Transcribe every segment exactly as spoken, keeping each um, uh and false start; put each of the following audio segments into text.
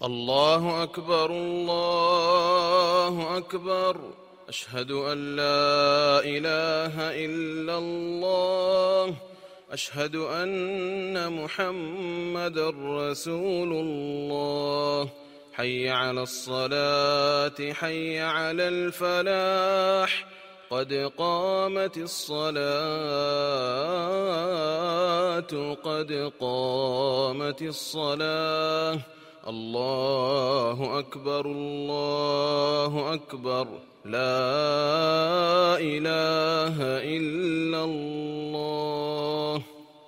الله أكبر الله أكبر. أشهد أن لا إله إلا الله. أشهد أن محمدًا رسول الله. حي على الصلاة حي على الفلاح. قد قامت الصلاة قد قامت الصلاة. الله أكبر الله أكبر. لا إله إلا الله.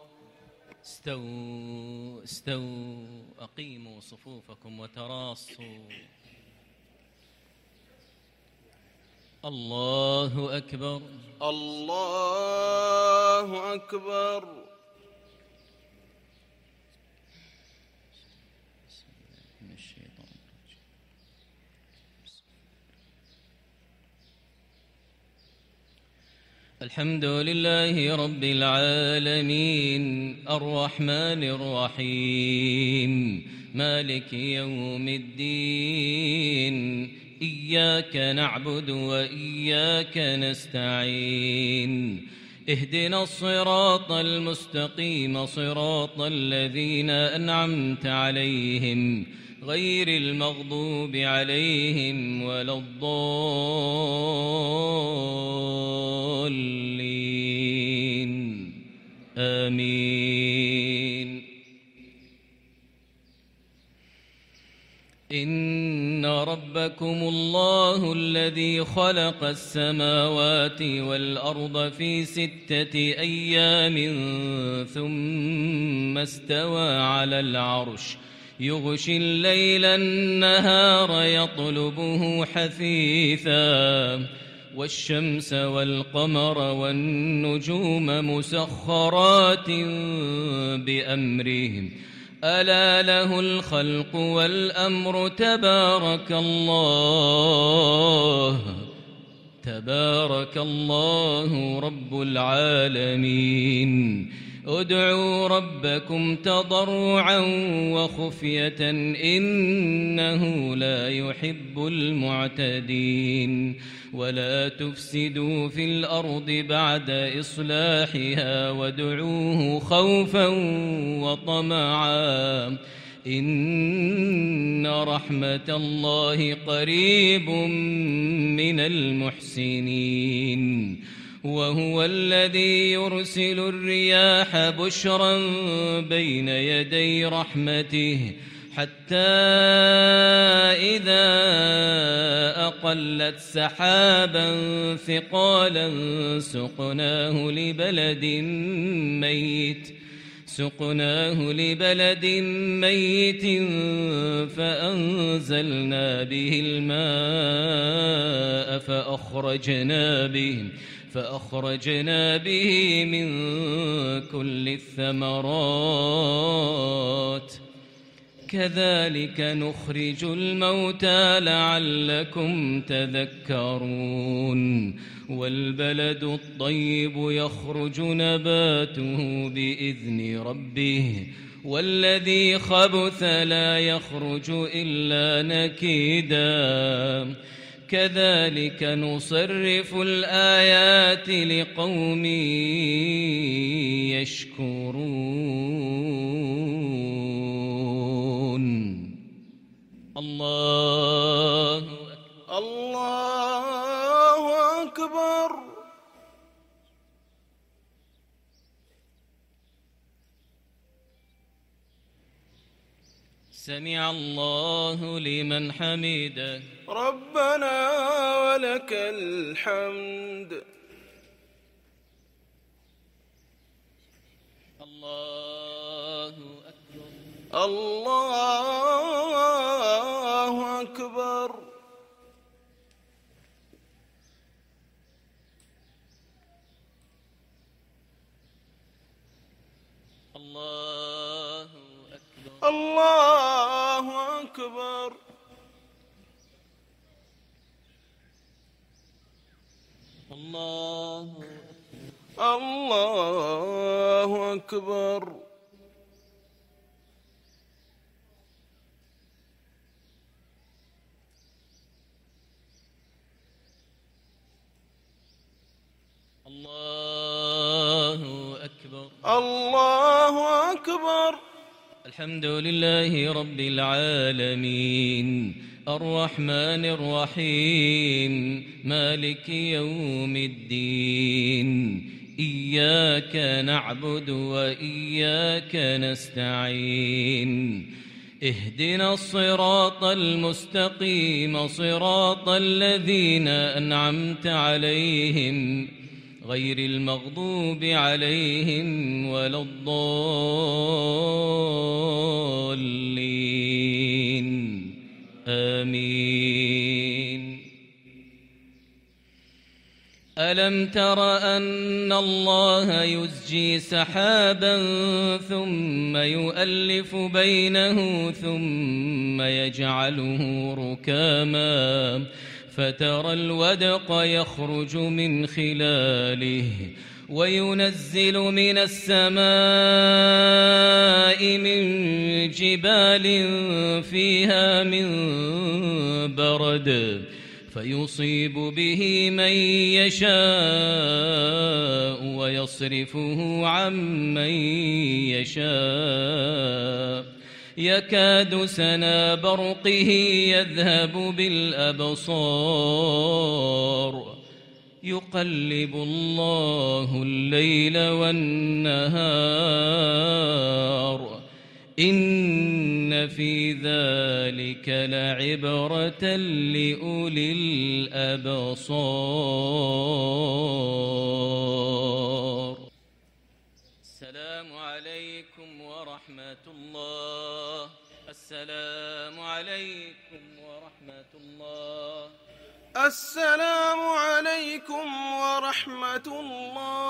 استووا استووا أقيموا صفوفكم وتراصوا. الله أكبر الله أكبر. الحمد لله رب العالمين الرحمن الرحيم مالك يوم الدين. إياك نعبد وإياك نستعين. اهدنا الصراط المستقيم صراط الذين أنعمت عليهم غير المغضوب عليهم ولا الضالين. آمين. إن ربكم الله الذي خلق السماوات والأرض في ستة أيام ثم استوى على العرش يغشي الليل النهار يطلبه حثيثا والشمس والقمر والنجوم مسخرات بأمره ألا له الخلق والأمر. تبارك الله تبارك الله رب العالمين. ادعوا ربكم تضرعا وخفية إنه لا يحب المعتدين. ولا تفسدوا في الأرض بعد إصلاحها وادعوه خوفا وطمعا إن رحمة الله قريب من المحسنين. وهو الذي يرسل الرياح بشرا بين يدي رحمته حتى إذا أقلت سحابا ثقالا سقناه لبلد ميت سقناه لبلد ميت فأنزلنا به الماء فأخرجنا به فأخرجنا به من كل الثمرات كذلك نخرج الموتى لعلكم تذكرون. والبلد الطيب يخرج نباته بإذن ربه والذي خبث لا يخرج إلا نكيدا. كذلك نصرف الآيات لقوم يشكرون. الله الله أكبر. سمع الله لمن حمده. ربنا ولك الحمد. الله أكبر الله أكبر. الله أكبر الله أكبر. الله الله أكبر. الحمد لله رب العالمين الرحمن الرحيم مالك يوم الدين إياك نعبد وإياك نستعين اهدنا الصراط المستقيم صراط الذين أنعمت عليهم غير المغضوب عليهم ولا الضالين آمين. ألم تر أن الله يزجي سحابا ثم يؤلف بينه ثم يجعله ركاما فترى الودق يخرج من خلاله وينزل من السماء من جبال فيها من برد فيصيب به من يشاء ويصرفه عن من يشاء يكاد سنا برقه يذهب بالأبصار يقلب الله الليل والنهار إن في ذلك لعبرة لأولي الأبصار. السلام عليكم ورحمة الله. السلام عليكم ورحمة الله. السلام عليكم ورحمة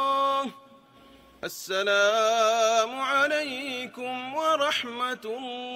الله. السلام عليكم ورحمة الله.